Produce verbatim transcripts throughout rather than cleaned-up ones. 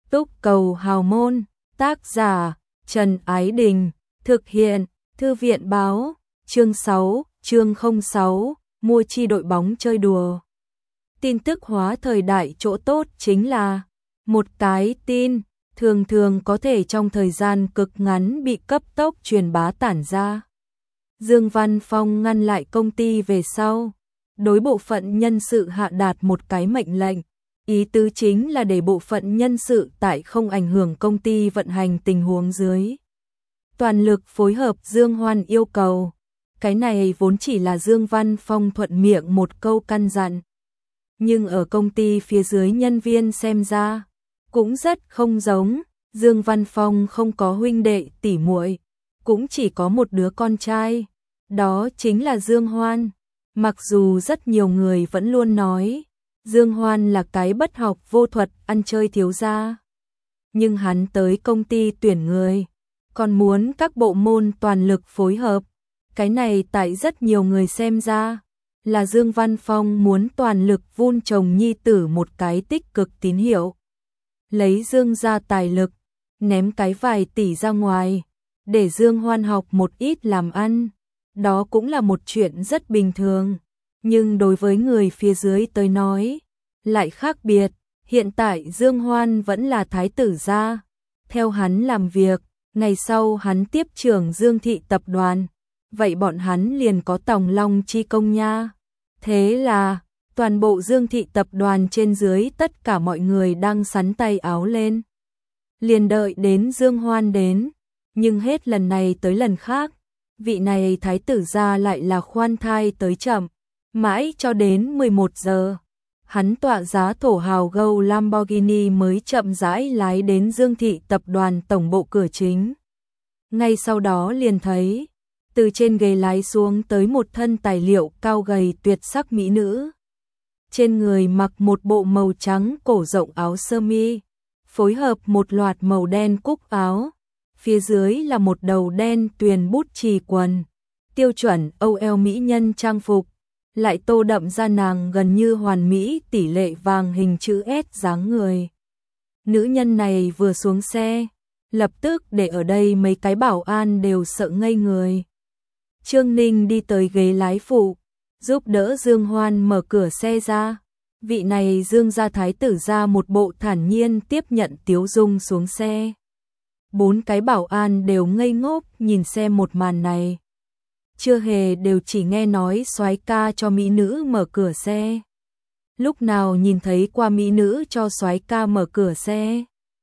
Túc Cầu Hào Môn, tác giả Trần Ái Đình, thực hiện Thư viện Báo, chương sáu, chương không sáu, mua chi đội bóng chơi đùa. Tin tức hóa thời đại chỗ tốt chính là một cái tin, thường thường có thể trong thời gian cực ngắn bị cấp tốc truyền bá tản ra. Dương Văn Phong ngăn lại công ty về sau, đối bộ phận nhân sự hạ đạt một cái mệnh lệnh. Ý tứ chính là để bộ phận nhân sự tại không ảnh hưởng công ty vận hành tình huống dưới. Toàn lực phối hợp Dương Hoan yêu cầu. Cái này vốn chỉ là Dương Văn Phong thuận miệng một câu căn dặn. Nhưng ở công ty phía dưới nhân viên xem ra, cũng rất không giống. Dương Văn Phong không có huynh đệ tỷ muội, cũng chỉ có một đứa con trai. Đó chính là Dương Hoan. Mặc dù rất nhiều người vẫn luôn nói Dương Hoan là cái bất học vô thuật ăn chơi thiếu gia. Nhưng hắn tới công ty tuyển người, còn muốn các bộ môn toàn lực phối hợp. Cái này tại rất nhiều người xem ra, là Dương Văn Phong muốn toàn lực vun trồng nhi tử một cái tích cực tín hiệu. Lấy Dương ra tài lực, ném cái vài tỷ ra ngoài, để Dương Hoan học một ít làm ăn. Đó cũng là một chuyện rất bình thường. Nhưng đối với người phía dưới tới nói, lại khác biệt. Hiện tại Dương Hoan vẫn là thái tử gia. Theo hắn làm việc, ngày sau hắn tiếp trưởng Dương thị tập đoàn. Vậy bọn hắn liền có tòng long chi công nha. Thế là, toàn bộ Dương thị tập đoàn trên dưới tất cả mọi người đang sắn tay áo lên. Liền đợi đến Dương Hoan đến. Nhưng hết lần này tới lần khác, vị này thái tử gia lại là khoan thai tới chậm. Mãi cho đến mười một giờ, hắn tọa giá thổ hào gâu Lamborghini mới chậm rãi lái đến Dương thị tập đoàn tổng bộ cửa chính. Ngay sau đó liền thấy, từ trên ghế lái xuống tới một thân tài liệu cao gầy tuyệt sắc mỹ nữ. Trên người mặc một bộ màu trắng cổ rộng áo sơ mi, phối hợp một loạt màu đen cúc áo. Phía dưới là một đầu đen tuyền bút chì quần, tiêu chuẩn ô lờ mỹ nhân trang phục. Lại tô đậm ra nàng gần như hoàn mỹ tỷ lệ vàng hình chữ S dáng người. Nữ nhân này vừa xuống xe, lập tức để ở đây mấy cái bảo an đều sợ ngây người. Trương Ninh đi tới ghế lái phụ, giúp đỡ Dương Hoan mở cửa xe ra. Vị này Dương gia thái tử ra một bộ thản nhiên tiếp nhận Tiếu Dung xuống xe. Bốn cái bảo an đều ngây ngốc nhìn xem một màn này. Chưa hề đều chỉ nghe nói soái ca cho mỹ nữ mở cửa xe. Lúc nào nhìn thấy qua mỹ nữ cho soái ca mở cửa xe.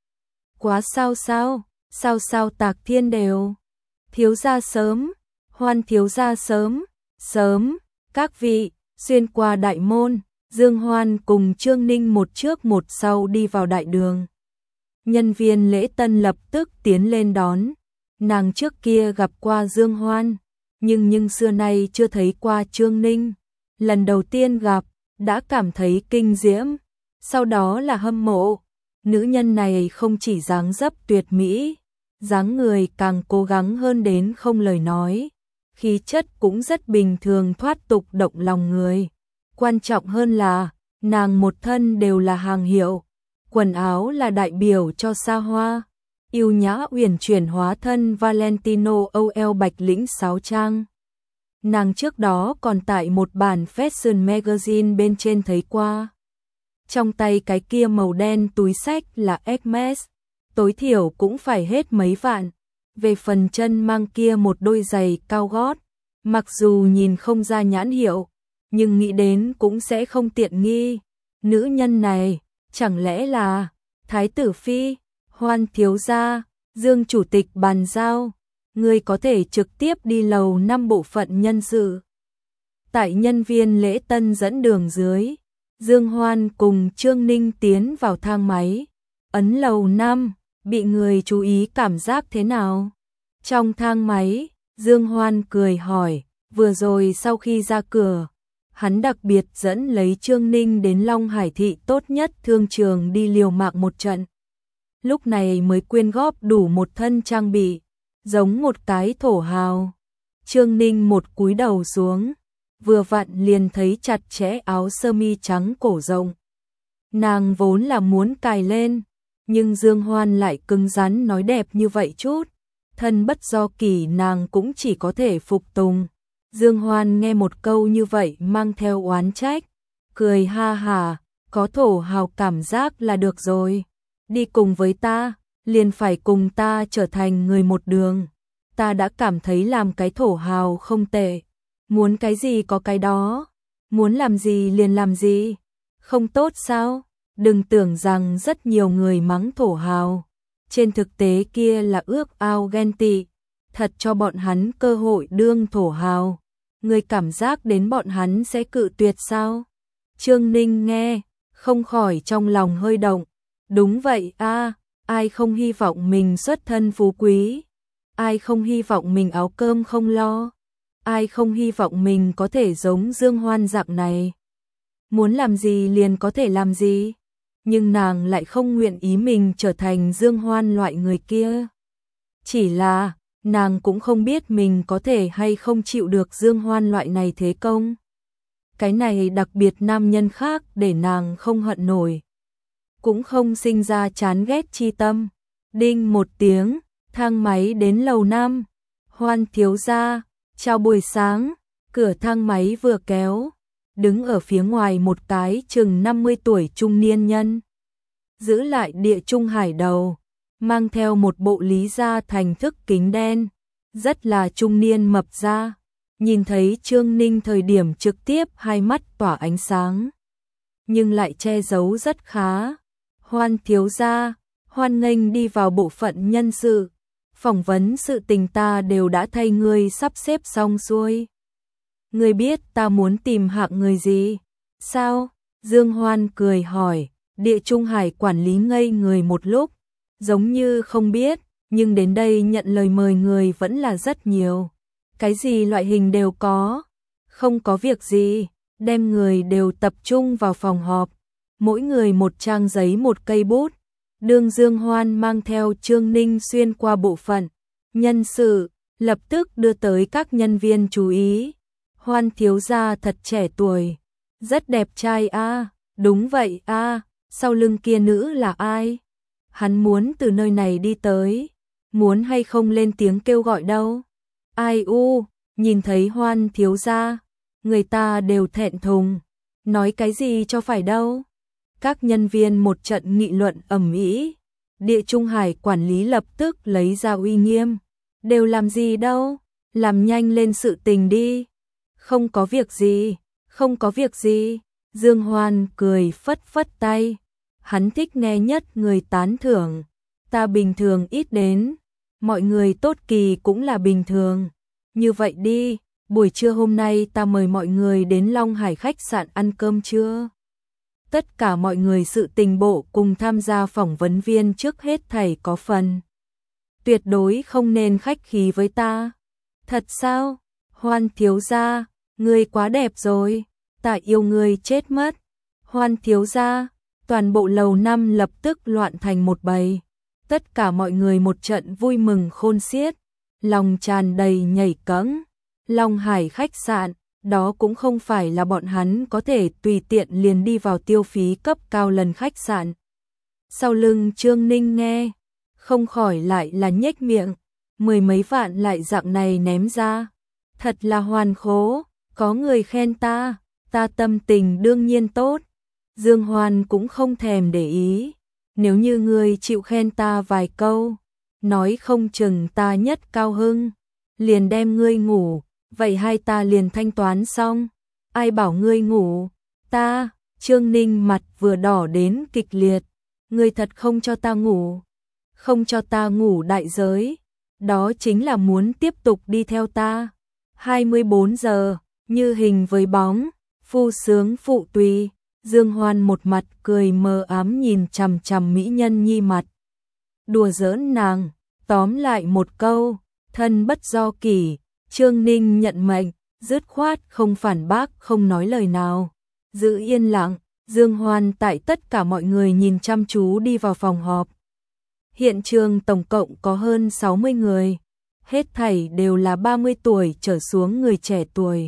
Quá sao sao, sao sao Tạc Thiên đều. Thiếu gia sớm, Hoan thiếu gia sớm, sớm, các vị, xuyên qua đại môn, Dương Hoan cùng Trương Ninh một trước một sau đi vào đại đường. Nhân viên lễ tân lập tức tiến lên đón. Nàng trước kia gặp qua Dương Hoan, nhưng nhưng xưa nay chưa thấy qua Trương Ninh. Lần đầu tiên gặp, đã cảm thấy kinh diễm, sau đó là hâm mộ. Nữ nhân này không chỉ dáng dấp tuyệt mỹ, dáng người càng cố gắng hơn đến không lời nói. Khí chất cũng rất bình thường thoát tục động lòng người. Quan trọng hơn là, nàng một thân đều là hàng hiệu. Quần áo là đại biểu cho xa hoa, yêu nhã uyển chuyển hóa thân Valentino ô lờ bạch lĩnh sáo trang. Nàng trước đó còn tại một bản fashion magazine bên trên thấy qua. Trong tay cái kia màu đen túi xách là Hermes, tối thiểu cũng phải hết mấy vạn. Về phần chân mang kia một đôi giày cao gót, mặc dù nhìn không ra nhãn hiệu, nhưng nghĩ đến cũng sẽ không tiện nghi. Nữ nhân này, chẳng lẽ là Thái tử Phi, Hoan thiếu gia, Dương chủ tịch bàn giao, người có thể trực tiếp đi lầu năm bộ phận nhân sự. Tại nhân viên lễ tân dẫn đường dưới, Dương Hoan cùng Trương Ninh tiến vào thang máy, ấn lầu năm, bị người chú ý cảm giác thế nào? Trong thang máy, Dương Hoan cười hỏi, vừa rồi sau khi ra cửa, hắn đặc biệt dẫn lấy Trương Ninh đến Long Hải thị tốt nhất thương trường đi liều mạng một trận. Lúc này mới quyên góp đủ một thân trang bị, giống một cái thổ hào. Trương Ninh một cúi đầu xuống, vừa vặn liền thấy chặt chẽ áo sơ mi trắng cổ rộng. Nàng vốn là muốn cài lên, Nhưng Dương Hoan lại cứng rắn nói đẹp như vậy chút, thân bất do kỷ nàng cũng chỉ có thể phục tùng. Dương Hoan nghe một câu như vậy mang theo oán trách, cười ha hà, có thổ hào cảm giác là được rồi. Đi cùng với ta, liền phải cùng ta trở thành người một đường. Ta đã cảm thấy làm cái thổ hào không tệ, muốn cái gì có cái đó, muốn làm gì liền làm gì, không tốt sao? Đừng tưởng rằng rất nhiều người mắng thổ hào, trên thực tế kia là ước ao ghen tị, thật cho bọn hắn cơ hội đương thổ hào. Người cảm giác đến bọn hắn sẽ cự tuyệt sao? Trương Ninh nghe, không khỏi trong lòng hơi động. Đúng vậy a, ai không hy vọng mình xuất thân phú quý, ai không hy vọng mình áo cơm không lo, ai không hy vọng mình có thể giống Dương Hoan dạng này. Muốn làm gì liền có thể làm gì, nhưng nàng lại không nguyện ý mình trở thành Dương Hoan loại người kia. Chỉ là, nàng cũng không biết mình có thể hay không chịu được Dương Hoan loại này thế công. Cái này đặc biệt nam nhân khác để nàng không hận nổi, cũng không sinh ra chán ghét chi tâm. Đinh một tiếng, thang máy đến lầu năm. Hoan thiếu gia, chào buổi sáng. Cửa thang máy vừa kéo, đứng ở phía ngoài một cái chừng năm mươi tuổi trung niên nhân, giữ lại địa trung hải đầu, mang theo một bộ lý gia thành thức kính đen, rất là trung niên mập ra. Nhìn thấy Trương Ninh thời điểm trực tiếp hai mắt tỏa ánh sáng, nhưng lại che giấu rất khá. Hoan thiếu gia, hoan nghênh đi vào bộ phận nhân sự, phỏng vấn sự tình ta đều đã thay ngươi sắp xếp xong xuôi. Ngươi biết ta muốn tìm hạng người gì? Sao? Dương Hoan cười hỏi. Địa Trung Hải quản lý ngây người một lúc, giống như không biết, nhưng đến đây nhận lời mời người vẫn là rất nhiều. Cái gì loại hình đều có, không có việc gì, đem người đều tập trung vào phòng họp, mỗi người một trang giấy một cây bút. Đường Dương Hoan mang theo Trương Ninh xuyên qua bộ phận nhân sự, lập tức đưa tới các nhân viên chú ý. Hoan thiếu gia thật trẻ tuổi, rất đẹp trai a. Đúng vậy a. Sau lưng kia nữ là ai? Hắn muốn từ nơi này đi tới, muốn hay không lên tiếng kêu gọi đâu. Ai u, nhìn thấy Hoan thiếu gia, người ta đều thẹn thùng, nói cái gì cho phải đâu. Các nhân viên một trận nghị luận ầm ĩ. Địa Trung Hải quản lý lập tức lấy ra uy nghiêm, đều làm gì đâu, làm nhanh lên sự tình đi. Không có việc gì, không có việc gì. Dương Hoan cười phất phất tay, hắn thích nghe nhất người tán thưởng, ta bình thường ít đến, mọi người tốt kỳ cũng là bình thường. Như vậy đi, buổi trưa hôm nay ta mời mọi người đến Long Hải khách sạn ăn cơm trưa. Tất cả mọi người sự tình bộ cùng tham gia phỏng vấn viên trước hết thảy có phần. Tuyệt đối không nên khách khí với ta. Thật sao? Hoan thiếu gia, ngươi quá đẹp rồi, ta yêu ngươi chết mất. Hoan thiếu gia, toàn bộ lầu năm lập tức loạn thành một bầy. Tất cả mọi người một trận vui mừng khôn xiết, lòng tràn đầy nhảy cẫng. Long Hải khách sạn, đó cũng không phải là bọn hắn có thể tùy tiện liền đi vào tiêu phí cấp cao lần khách sạn. Sau lưng Trương Ninh nghe, không khỏi lại là nhếch miệng, mười mấy vạn lại dạng này ném ra. Thật là hoàn khố, có người khen ta, ta tâm tình đương nhiên tốt. Dương Hoan cũng không thèm để ý, nếu như ngươi chịu khen ta vài câu, nói không chừng ta nhất cao hưng, liền đem ngươi ngủ, vậy hai ta liền thanh toán xong. Ai bảo ngươi ngủ? Ta. Trương Ninh mặt vừa đỏ đến kịch liệt, ngươi thật không cho ta ngủ, không cho ta ngủ đại giới, đó chính là muốn tiếp tục đi theo ta. hai mươi bốn giờ, như hình với bóng, phu sướng phụ tùy. Dương Hoan một mặt cười mờ ám nhìn chằm chằm mỹ nhân nhi mặt, đùa giỡn nàng. Tóm lại một câu, thân bất do kỷ. Trương Ninh nhận mệnh, dứt khoát không phản bác, không nói lời nào, giữ yên lặng. Dương Hoan tại tất cả mọi người nhìn chăm chú đi vào phòng họp. Hiện trường tổng cộng có hơn sáu mươi người, hết thảy đều là ba mươi tuổi trở xuống người trẻ tuổi,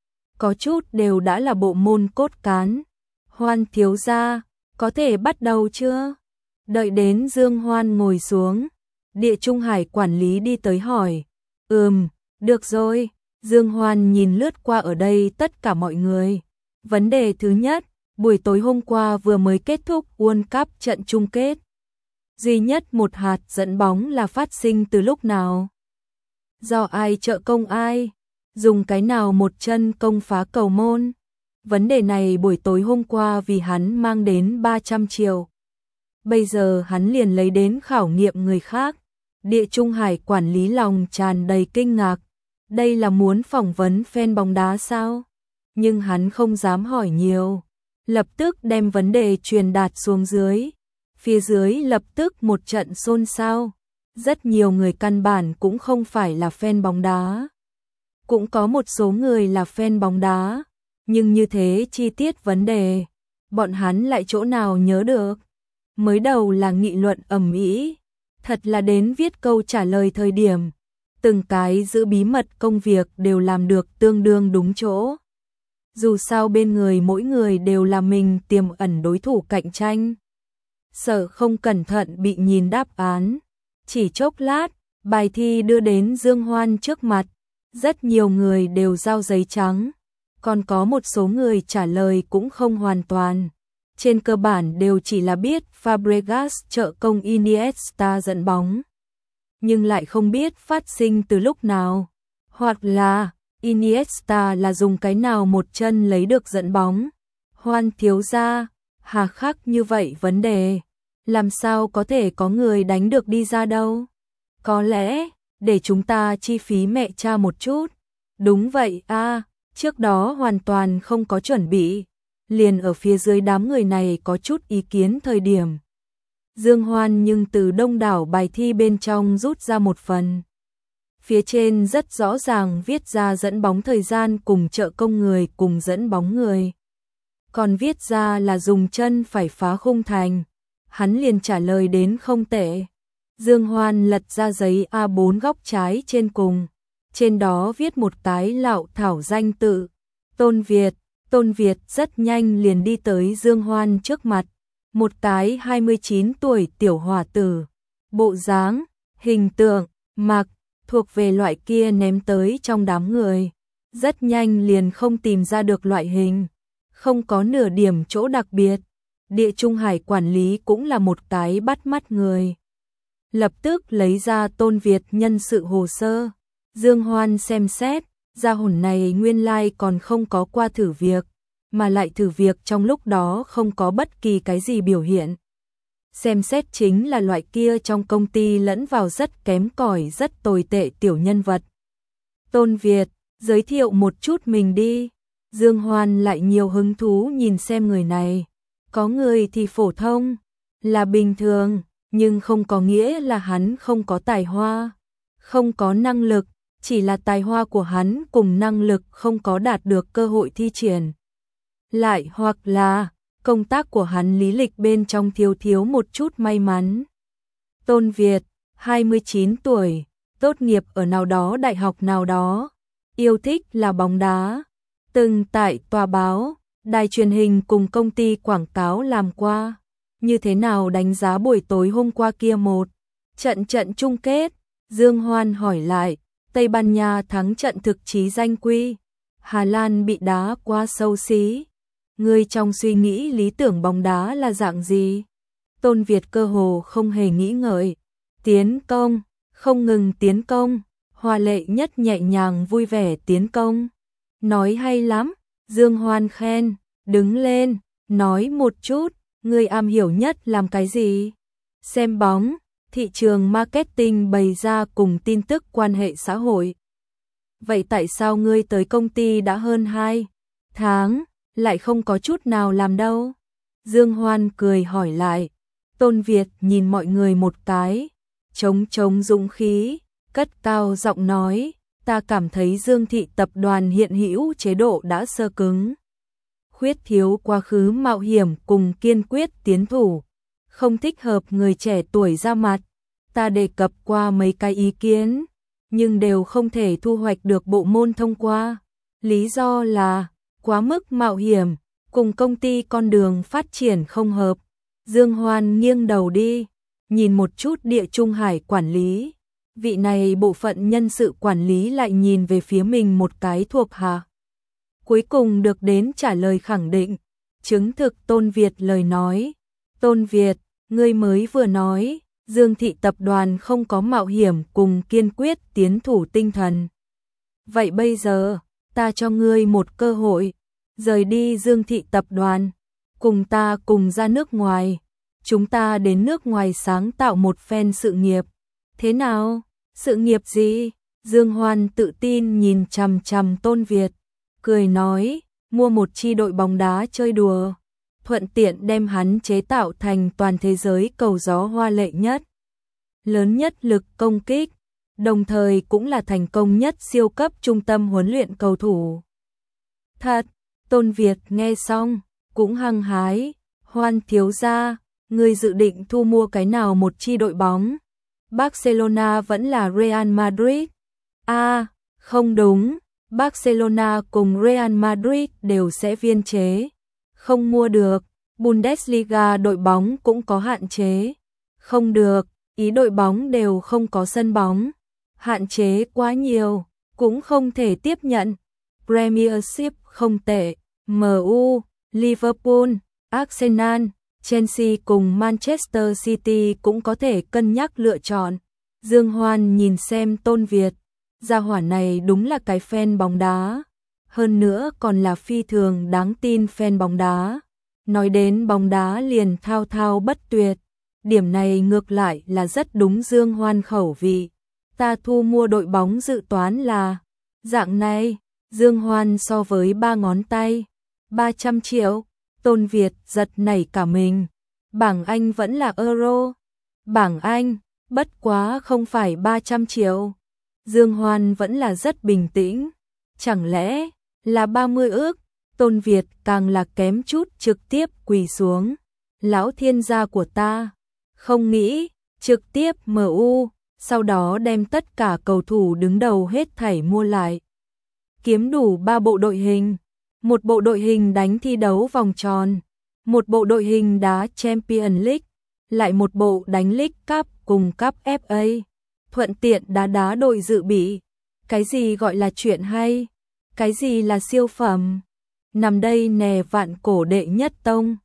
có chút đều đã là bộ môn cốt cán. Hoan thiếu gia, có thể bắt đầu chưa? Đợi đến Dương Hoan ngồi xuống, Địa Trung Hải quản lý đi tới hỏi, ừm, được rồi. Dương Hoan nhìn lướt qua ở đây tất cả mọi người. Vấn đề thứ nhất, buổi tối hôm qua vừa mới kết thúc World Cup trận chung kết. Duy nhất một hạt dẫn bóng là phát sinh từ lúc nào? Do ai trợ công ai? Dùng cái nào một chân công phá cầu môn? Vấn đề này buổi tối hôm qua vì hắn mang đến ba trăm triệu. Bây giờ hắn liền lấy đến khảo nghiệm người khác. Địa Trung Hải quản lý lòng tràn đầy kinh ngạc. Đây là muốn phỏng vấn fan bóng đá sao? Nhưng hắn không dám hỏi nhiều. Lập tức đem vấn đề truyền đạt xuống dưới. Phía dưới lập tức một trận xôn xao. Rất nhiều người căn bản cũng không phải là fan bóng đá. Cũng có một số người là fan bóng đá. Nhưng như thế chi tiết vấn đề, bọn hắn lại chỗ nào nhớ được. Mới đầu là nghị luận ầm ĩ, thật là đến viết câu trả lời thời điểm. Từng cái giữ bí mật công việc đều làm được tương đương đúng chỗ. Dù sao bên người mỗi người đều là mình tiềm ẩn đối thủ cạnh tranh. Sợ không cẩn thận bị nhìn đáp án. Chỉ chốc lát, bài thi đưa đến Dương Hoan trước mặt. Rất nhiều người đều giao giấy trắng. Còn có một số người trả lời cũng không hoàn toàn. Trên cơ bản đều chỉ là biết Fabregas trợ công Iniesta dẫn bóng. Nhưng lại không biết phát sinh từ lúc nào. Hoặc là Iniesta là dùng cái nào một chân lấy được dẫn bóng. Hoan thiếu gia, hà khắc như vậy vấn đề. Làm sao có thể có người đánh được đi ra đâu? Có lẽ, để chúng ta chi phí mẹ cha một chút. Đúng vậy a, à, trước đó hoàn toàn không có chuẩn bị. Liền ở phía dưới đám người này có chút ý kiến thời điểm. Dương Hoan nhưng từ đông đảo bài thi bên trong rút ra một phần. Phía trên rất rõ ràng viết ra dẫn bóng thời gian cùng trợ công người cùng dẫn bóng người. Còn viết ra là dùng chân phải phá khung thành. Hắn liền trả lời đến không tệ. Dương Hoan lật ra giấy A bốn góc trái trên cùng. Trên đó viết một cái lạo thảo danh tự. Tôn Việt. Tôn Việt rất nhanh liền đi tới Dương Hoan trước mặt. Một cái hai mươi chín tuổi tiểu hòa tử. Bộ dáng, hình tượng, mặc, thuộc về loại kia ném tới trong đám người. Rất nhanh liền không tìm ra được loại hình. Không có nửa điểm chỗ đặc biệt. Địa Trung Hải quản lý cũng là một cái bắt mắt người. Lập tức lấy ra Tôn Việt nhân sự hồ sơ. Dương Hoan xem xét, gia hồn này nguyên lai like còn không có qua thử việc, mà lại thử việc trong lúc đó không có bất kỳ cái gì biểu hiện. Xem xét chính là loại kia trong công ty lẫn vào rất kém cỏi rất tồi tệ tiểu nhân vật. Tôn Việt, giới thiệu một chút mình đi. Dương Hoan lại nhiều hứng thú nhìn xem người này. Có người thì phổ thông, là bình thường, nhưng không có nghĩa là hắn không có tài hoa, không có năng lực, chỉ là tài hoa của hắn cùng năng lực không có đạt được cơ hội thi triển. Lại hoặc là công tác của hắn lý lịch bên trong thiếu thiếu một chút may mắn. Tôn Việt, hai mươi chín tuổi, tốt nghiệp ở nào đó đại học nào đó, yêu thích là bóng đá, từng tại tòa báo, đài truyền hình cùng công ty quảng cáo làm qua. Như thế nào đánh giá buổi tối hôm qua kia một trận trận chung kết? Dương Hoan hỏi lại. Tây Ban Nha thắng trận thực chí danh quy. Hà Lan bị đá quá xấu xí. Ngươi trong suy nghĩ lý tưởng bóng đá là dạng gì? Tôn Việt cơ hồ không hề nghĩ ngợi. Tiến công, không ngừng tiến công. Hoa lệ nhất nhẹ nhàng vui vẻ tiến công. Nói hay lắm. Dương Hoan khen. Đứng lên, nói một chút. Ngươi am hiểu nhất làm cái gì? Xem bóng, thị trường marketing bày ra cùng tin tức quan hệ xã hội. Vậy tại sao ngươi tới công ty đã hơn hai tháng, lại không có chút nào làm đâu? Dương Hoan cười hỏi lại. Tôn Việt nhìn mọi người một cái, trống trống dũng khí, cất cao giọng nói, ta cảm thấy Dương thị tập đoàn hiện hữu chế độ đã sơ cứng. Khuyết thiếu quá khứ mạo hiểm cùng kiên quyết tiến thủ, không thích hợp người trẻ tuổi ra mặt. Ta đề cập qua mấy cái ý kiến, nhưng đều không thể thu hoạch được bộ môn thông qua. Lý do là quá mức mạo hiểm, cùng công ty con đường phát triển không hợp. Dương Hoan nghiêng đầu đi, nhìn một chút Địa Trung Hải quản lý. Vị này bộ phận nhân sự quản lý lại nhìn về phía mình một cái thuộc hạ. Cuối cùng được đến trả lời khẳng định, chứng thực Tôn Việt lời nói. Tôn Việt, ngươi mới vừa nói, Dương thị tập đoàn không có mạo hiểm cùng kiên quyết tiến thủ tinh thần. Vậy bây giờ, ta cho ngươi một cơ hội, rời đi Dương thị tập đoàn, cùng ta cùng ra nước ngoài. Chúng ta đến nước ngoài sáng tạo một phen sự nghiệp. Thế nào? Sự nghiệp gì? Dương Hoan tự tin nhìn chằm chằm Tôn Việt, cười nói, mua một chi đội bóng đá chơi đùa, thuận tiện đem hắn chế tạo thành toàn thế giới cầu gió hoa lệ nhất, lớn nhất lực công kích, đồng thời cũng là thành công nhất siêu cấp trung tâm huấn luyện cầu thủ. Thật, Tôn Việt nghe xong, cũng hăng hái, Hoan thiếu gia, ngươi dự định thu mua cái nào một chi đội bóng? Barcelona vẫn là Real Madrid? À, không đúng, Barcelona cùng Real Madrid đều sẽ biên chế. Không mua được, Bundesliga đội bóng cũng có hạn chế. Không được, ý đội bóng đều không có sân bóng. Hạn chế quá nhiều, cũng không thể tiếp nhận. Premiership không tệ, em u, Liverpool, Arsenal, Chelsea cùng Manchester City cũng có thể cân nhắc lựa chọn. Dương Hoan nhìn xem Tôn Việt, gia hỏa này đúng là cái fan bóng đá, hơn nữa còn là phi thường đáng tin fan bóng đá. Nói đến bóng đá liền thao thao bất tuyệt, điểm này ngược lại là rất đúng Dương Hoan khẩu vị. Ta thu mua đội bóng dự toán là dạng này, Dương Hoan so với ba ngón tay, ba trăm triệu. Tôn Việt giật nảy cả mình. Bảng Anh vẫn là euro. Bảng Anh, bất quá không phải ba trăm triệu. Dương Hoan vẫn là rất bình tĩnh. Chẳng lẽ là ba mươi ước? Tôn Việt càng là kém chút trực tiếp quỳ xuống. Lão thiên gia của ta. Không nghĩ, trực tiếp em u, sau đó đem tất cả cầu thủ đứng đầu hết thảy mua lại. Kiếm đủ ba bộ đội hình. Một bộ đội hình đánh thi đấu vòng tròn, một bộ đội hình đá Champions League, lại một bộ đánh League Cup cùng Cup ép a, thuận tiện đá đá đội dự bị. Cái gì gọi là chuyện hay? Cái gì là siêu phẩm? Nằm đây nè vạn cổ đệ nhất tông.